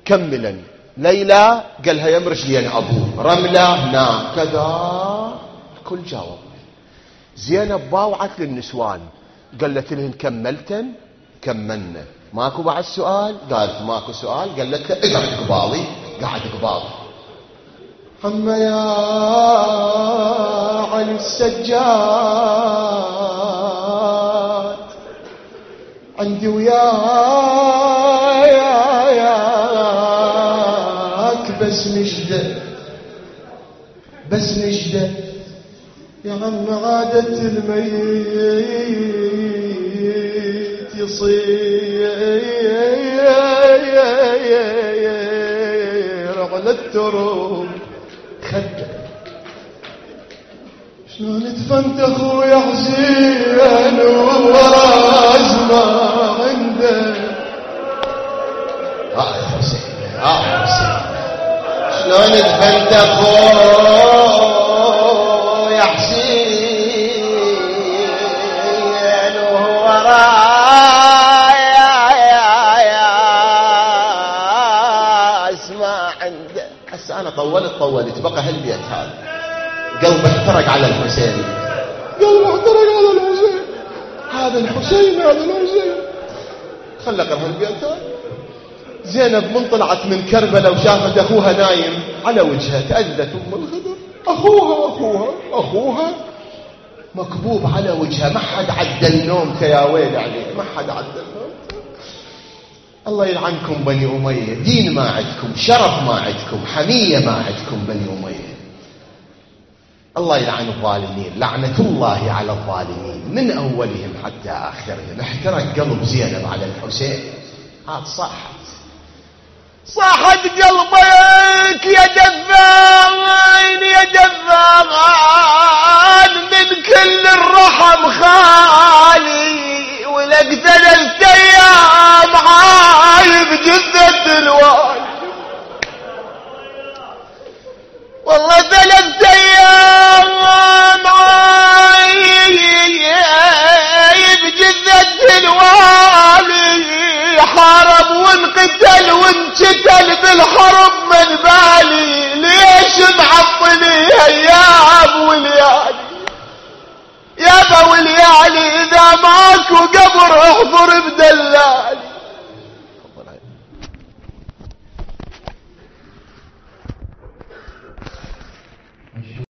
كملا. ليلى قالها يا مرشدين أبوه، رملة نعم كذا، الكل جاوب. زينب باوعت للنسوان قالت لهن كملتن؟ كملنا. ماكو بعد سؤال؟ قالت ماكو سؤال. قالت له اقعد قبالي. قعد قبالي. أما يا علي السجاد عندي وياك بس نجدة يا عم عادة الميت يصير على التراب خده. شلون دفنت اخويا حسين وراس ما عنده؟ يا حسين شلون دفنت اخويا حسين وهو راس ما عنده؟ هسه انا طولت بقى هالبيت هذا. قلبه احترق على الحسين، هذا الحسين خل اقرا البيت. زينب من طلعت من كربلاء وشافت اخوها نايم على وجهها تأذت ام الخضر. اخوها مكبوب على وجهها، ما حد عدى النوم. يا ويل عليك، ما حد عدى النوم. الله يلعنكم بني أمية، دين ما عندكم، شرف ما عندكم، حمية ما عندكم بني أمية. الله يلعن الظالمين، لعنة الله على الظالمين من أولهم حتى آخرهم. احترق قلب زينب على الحسين. هات صاحت قلبك يا دفان من كل الرحم خالي، ولك 3 أيام عايب جثة الوالي. والله 3 أيام عايب جثة الوالي، حارب وانقتل وانشتل بالحرب من بالي. ليش معطلي ايام وليالي يابا وليالي؟ اذا ماكو قبر احضر